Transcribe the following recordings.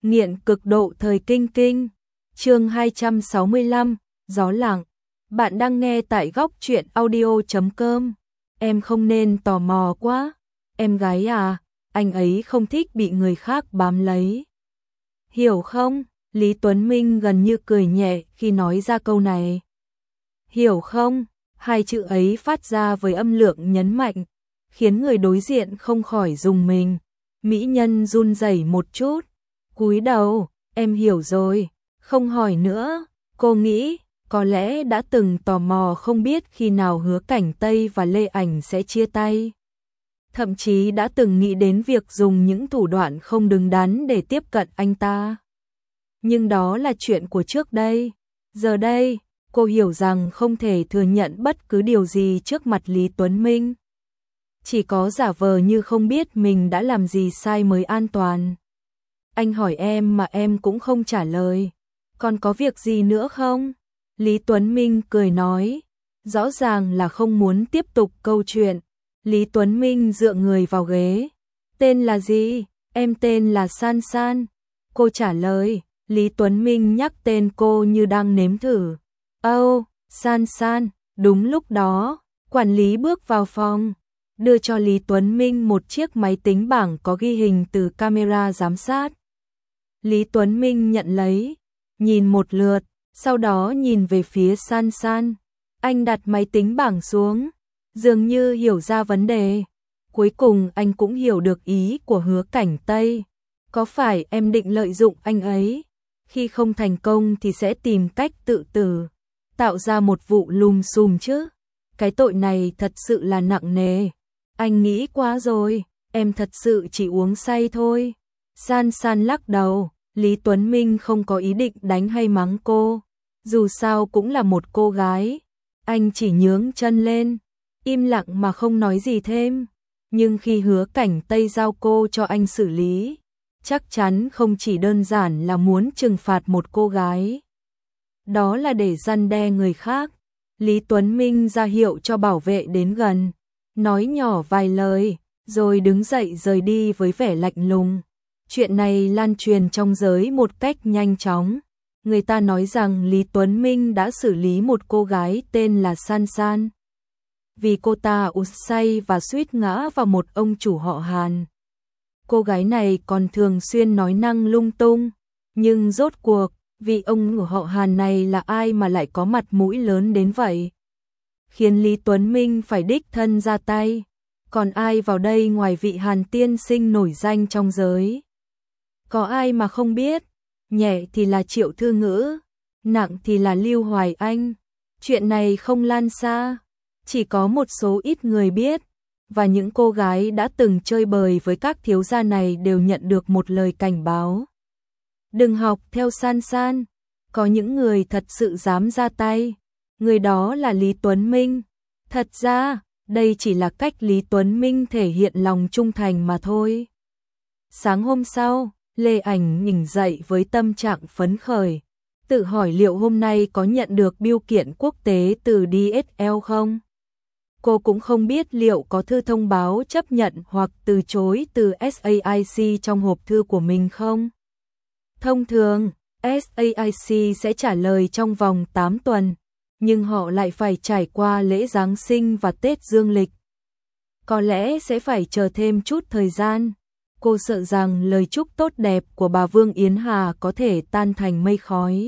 Nghiện cực độ thời kinh kinh. Chương 265, gió lặng. Bạn đang nghe tại góc truyện audio.com. Em không nên tò mò quá. Em gái à, anh ấy không thích bị người khác bám lấy. Hiểu không? Lý Tuấn Minh gần như cười nhẹ khi nói ra câu này. Hiểu không? Hai chữ ấy phát ra với âm lượng nhấn mạnh, khiến người đối diện không khỏi rùng mình. Mỹ nhân run rẩy một chút, cúi đầu, em hiểu rồi, không hỏi nữa. Cô nghĩ, có lẽ đã từng tò mò không biết khi nào Hứa Cảnh Tây và Lê Ảnh sẽ chia tay. Thậm chí đã từng nghĩ đến việc dùng những thủ đoạn không đứng đắn để tiếp cận anh ta. Nhưng đó là chuyện của trước đây. Giờ đây, cô hiểu rằng không thể thừa nhận bất cứ điều gì trước mặt Lý Tuấn Minh. Chỉ có giả vờ như không biết mình đã làm gì sai mới an toàn. Anh hỏi em mà em cũng không trả lời. Còn có việc gì nữa không? Lý Tuấn Minh cười nói. Rõ ràng là không muốn tiếp tục câu chuyện. Lý Tuấn Minh dựa người vào ghế. Tên là gì? Em tên là San San. Cô trả lời. Lý Tuấn Minh nhắc tên cô như đang nếm thử. San San. Đúng lúc đó, quản lý bước vào phòng, đưa cho Lý Tuấn Minh một chiếc máy tính bảng có ghi hình từ camera giám sát. Lý Tuấn Minh nhận lấy, nhìn một lượt, sau đó nhìn về phía San San. Anh đặt máy tính bảng xuống, dường như hiểu ra vấn đề. Cuối cùng anh cũng hiểu được ý của Hứa Cảnh Tây. Có phải em định lợi dụng anh ấy? Khi không thành công thì sẽ tìm cách tự tử, tạo ra một vụ lùm xùm chứ? Cái tội này thật sự là nặng nề. Anh nghĩ quá rồi, em thật sự chỉ uống say thôi. San San lắc đầu. Lý Tuấn Minh không có ý định đánh hay mắng cô, dù sao cũng là một cô gái. Anh chỉ nhướng chân lên, im lặng mà không nói gì thêm. Nhưng khi Hứa Cảnh Tây giao cô cho anh xử lý, chắc chắn không chỉ đơn giản là muốn trừng phạt một cô gái. Đó là để răn đe người khác. Lý Tuấn Minh ra hiệu cho bảo vệ đến gần, nói nhỏ vài lời, rồi đứng dậy rời đi với vẻ lạnh lùng. Chuyện này lan truyền trong giới một cách nhanh chóng. Người ta nói rằng Lý Tuấn Minh đã xử lý một cô gái tên là San San, vì cô ta uống say và suýt ngã vào một ông chủ họ Hàn. Cô gái này còn thường xuyên nói năng lung tung, nhưng rốt cuộc, vị ông họ Hàn này là ai mà lại có mặt mũi lớn đến vậy? Khiến Lý Tuấn Minh phải đích thân ra tay. Còn ai vào đây ngoài vị Hàn tiên sinh nổi danh trong giới? Có ai mà không biết? Nhẹ thì là Triệu Thư Ngữ, nặng thì là Lưu Hoài Anh. Chuyện này không lan xa, chỉ có một số ít người biết, và những cô gái đã từng chơi bời với các thiếu gia này đều nhận được một lời cảnh báo. Đừng học theo San San, có những người thật sự dám ra tay. Người đó là Lý Tuấn Minh. Thật ra, đây chỉ là cách Lý Tuấn Minh thể hiện lòng trung thành mà thôi. Sáng hôm sau, Lê Ảnh tỉnh dậy với tâm trạng phấn khởi, tự hỏi liệu hôm nay có nhận được bưu kiện quốc tế từ DSL không? Cô cũng không biết liệu có thư thông báo chấp nhận hoặc từ chối từ SAIC trong hộp thư của mình không? Thông thường, SAIC sẽ trả lời trong vòng 8 tuần, nhưng họ lại phải trải qua lễ Giáng sinh và Tết Dương lịch. Có lẽ sẽ phải chờ thêm chút thời gian. Cô sợ rằng lời chúc tốt đẹp của bà Vương Yến Hà có thể tan thành mây khói.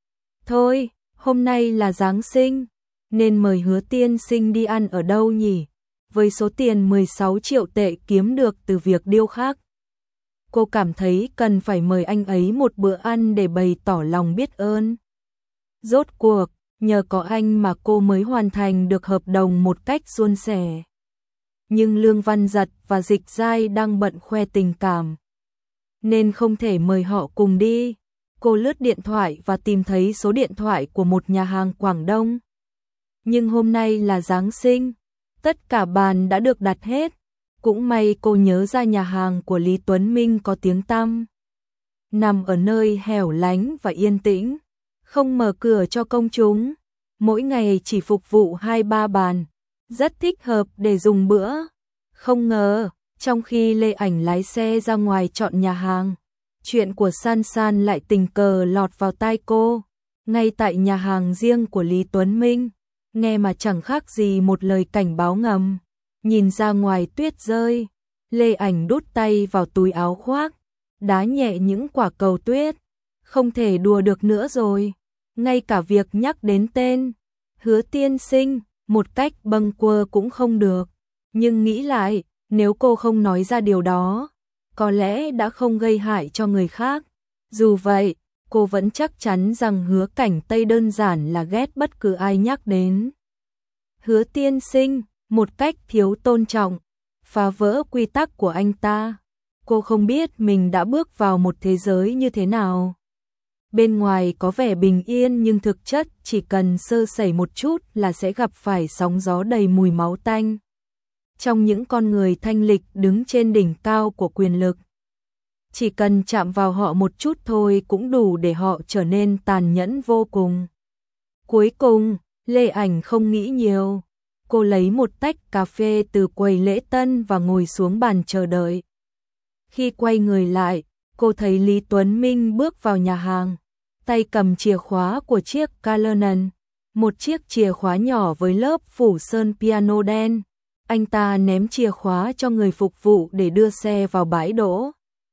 Thôi, hôm nay là Giáng sinh, nên mời Hứa tiên sinh đi ăn ở đâu nhỉ? Với số tiền 16 triệu tệ kiếm được từ việc điêu khắc, cô cảm thấy cần phải mời anh ấy một bữa ăn để bày tỏ lòng biết ơn. Rốt cuộc, nhờ có anh mà cô mới hoàn thành được hợp đồng một cách suôn sẻ. Nhưng Lương Văn Giật và Dịch Giai đang bận khoe tình cảm, nên không thể mời họ cùng đi. Cô lướt điện thoại và tìm thấy số điện thoại của một nhà hàng Quảng Đông. Nhưng hôm nay là Giáng sinh, tất cả bàn đã được đặt hết. Cũng may cô nhớ ra nhà hàng của Lý Tuấn Minh có tiếng tăm, nằm ở nơi hẻo lánh và yên tĩnh, không mở cửa cho công chúng, mỗi ngày chỉ phục vụ 2-3 bàn, rất thích hợp để dùng bữa. Không ngờ, trong khi Lê Ảnh lái xe ra ngoài chọn nhà hàng, Chuyện của San San lại tình cờ lọt vào tai cô, ngay tại nhà hàng riêng của Lý Tuấn Minh, nghe mà chẳng khác gì một lời cảnh báo ngầm. Nhìn ra ngoài tuyết rơi, Lê Ảnh đút tay vào túi áo khoác, đá nhẹ những quả cầu tuyết. Không thể đùa được nữa rồi, ngay cả việc nhắc đến tên Hứa tiên sinh một cách bâng quơ cũng không được. Nhưng nghĩ lại, nếu cô không nói ra điều đó, có lẽ đã không gây hại cho người khác. Dù vậy, cô vẫn chắc chắn rằng Hứa Cảnh Tây đơn giản là ghét bất cứ ai nhắc đến Hứa tiên sinh một cách thiếu tôn trọng, phá vỡ quy tắc của anh ta. Cô không biết mình đã bước vào một thế giới như thế nào. Bên ngoài có vẻ bình yên nhưng thực chất chỉ cần sơ sẩy một chút là sẽ gặp phải sóng gió đầy mùi máu tanh. Trong những con người thanh lịch đứng trên đỉnh cao của quyền lực, chỉ cần chạm vào họ một chút thôi cũng đủ để họ trở nên tàn nhẫn vô cùng. Cuối cùng, Lê Ảnh không nghĩ nhiều. Cô lấy một tách cà phê từ quầy lễ tân và ngồi xuống bàn chờ đợi. Khi quay người lại, cô thấy Lý Tuấn Minh bước vào nhà hàng, tay cầm chìa khóa của chiếc Cullinan, một chiếc chìa khóa nhỏ với lớp phủ sơn piano đen. Anh ta ném chìa khóa cho người phục vụ để đưa xe vào bãi đỗ.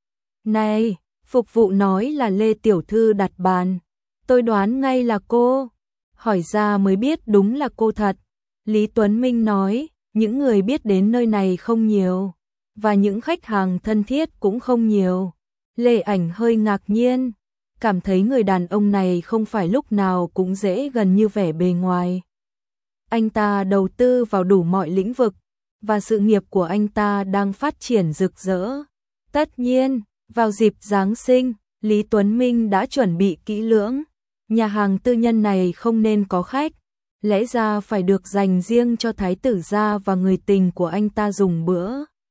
Này, phục vụ nói là Lê Tiểu Thư đặt bàn. Tôi đoán ngay là cô. Hỏi ra mới biết đúng là cô thật. Lý Tuấn Minh nói, những người biết đến nơi này không nhiều, và những khách hàng thân thiết cũng không nhiều. Lê Ảnh hơi ngạc nhiên, cảm thấy người đàn ông này không phải lúc nào cũng dễ gần như vẻ bề ngoài. Anh ta đầu tư vào đủ mọi lĩnh vực, và sự nghiệp của anh ta đang phát triển rực rỡ. Tất nhiên, vào dịp Giáng sinh, Lý Tuấn Minh đã chuẩn bị kỹ lưỡng. Nhà hàng tư nhân này không nên có khách, lẽ ra phải được dành riêng cho thái tử gia và người tình của anh ta dùng bữa.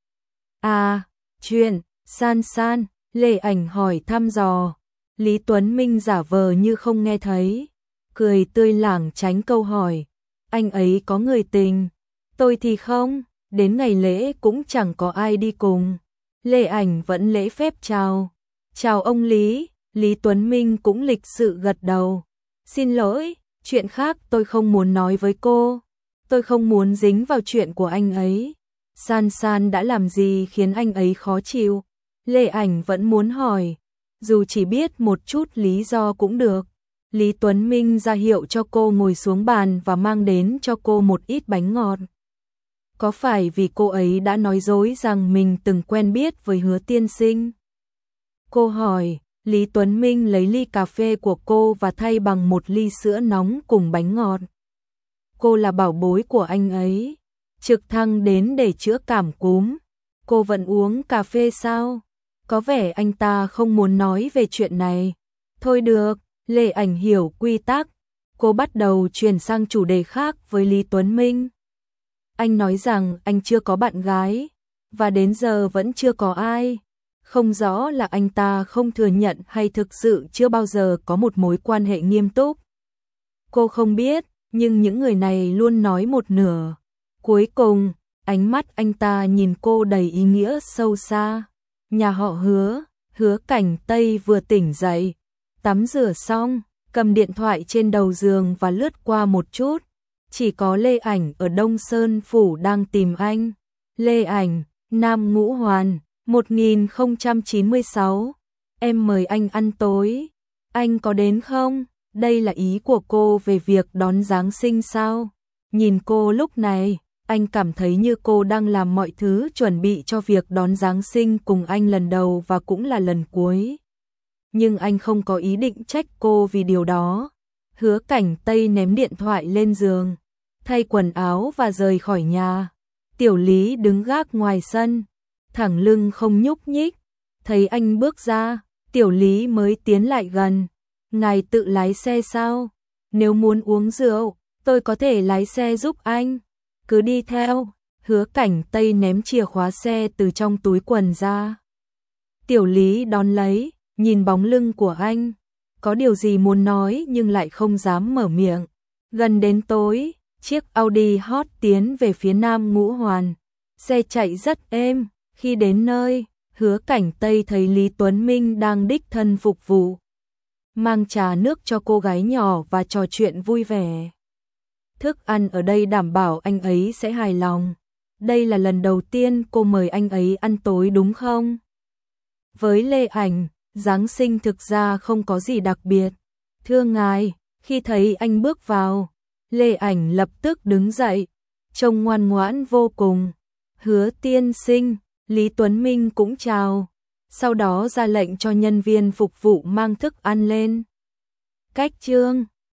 À, chuyện, San San, Lê Ảnh hỏi thăm dò. Lý Tuấn Minh giả vờ như không nghe thấy, cười tươi lảng tránh câu hỏi. Anh ấy có người tình, tôi thì không, đến ngày lễ cũng chẳng có ai đi cùng. Lê Ảnh vẫn lễ phép chào. Chào ông Lý. Lý Tuấn Minh cũng lịch sự gật đầu. Xin lỗi, chuyện khác tôi không muốn nói với cô. Tôi không muốn dính vào chuyện của anh ấy. San San đã làm gì khiến anh ấy khó chịu? Lê Ảnh vẫn muốn hỏi, dù chỉ biết một chút lý do cũng được. Lý Tuấn Minh ra hiệu cho cô ngồi xuống bàn và mang đến cho cô một ít bánh ngọt. Có phải vì cô ấy đã nói dối rằng mình từng quen biết với Hứa tiên sinh? Cô hỏi. Lý Tuấn Minh lấy ly cà phê của cô và thay bằng một ly sữa nóng cùng bánh ngọt. Cô là bảo bối của anh ấy, trực thăng đến để chữa cảm cúm. Cô vẫn uống cà phê sao? Có vẻ anh ta không muốn nói về chuyện này. Thôi được, Lê Ảnh hiểu quy tắc. Cô bắt đầu chuyển sang chủ đề khác với Lý Tuấn Minh. Anh nói rằng anh chưa có bạn gái, và đến giờ vẫn chưa có ai. Không rõ là anh ta không thừa nhận hay thực sự chưa bao giờ có một mối quan hệ nghiêm túc. Cô không biết, nhưng những người này luôn nói một nửa. Cuối cùng, ánh mắt anh ta nhìn cô đầy ý nghĩa sâu xa. Nhà họ Hứa Cảnh Tây vừa tỉnh dậy, tắm rửa xong, cầm điện thoại trên đầu giường và lướt qua một chút. Chỉ có Lê Ảnh ở Đông Sơn Phủ đang tìm anh. Lê Ảnh, Nam Ngũ Hoàn, 1096. Em mời anh ăn tối. Anh có đến không? Đây là ý của cô về việc đón Giáng sinh sao? Nhìn cô lúc này, anh cảm thấy như cô đang làm mọi thứ chuẩn bị cho việc đón Giáng sinh cùng anh lần đầu và cũng là lần cuối. Nhưng anh không có ý định trách cô vì điều đó. Hứa Cảnh Tây ném điện thoại lên giường, thay quần áo và rời khỏi nhà. Tiểu Lý đứng gác ngoài sân, thẳng lưng không nhúc nhích. Thấy anh bước ra, Tiểu Lý mới tiến lại gần. Ngài tự lái xe sao? Nếu muốn uống rượu, tôi có thể lái xe giúp anh. Cứ đi theo. Hứa Cảnh Tây ném chìa khóa xe từ trong túi quần ra. Tiểu Lý đón lấy, nhìn bóng lưng của anh. Có điều gì muốn nói nhưng lại không dám mở miệng. Gần đến tối, chiếc Audi hot tiến về phía Nam Ngũ Hoàn. Xe chạy rất êm. Khi đến nơi, Hứa Cảnh Tây thấy Lý Tuấn Minh đang đích thân phục vụ, mang trà nước cho cô gái nhỏ và trò chuyện vui vẻ. Thức ăn ở đây đảm bảo anh ấy sẽ hài lòng. Đây là lần đầu tiên cô mời anh ấy ăn tối đúng không? Với Lê Ảnh, Giáng sinh thực ra không có gì đặc biệt. Thưa ngài, khi thấy anh bước vào, Lê Ảnh lập tức đứng dậy, trông ngoan ngoãn vô cùng. Hứa tiên sinh, Lý Tuấn Minh cũng chào, sau đó ra lệnh cho nhân viên phục vụ mang thức ăn lên. Cách chương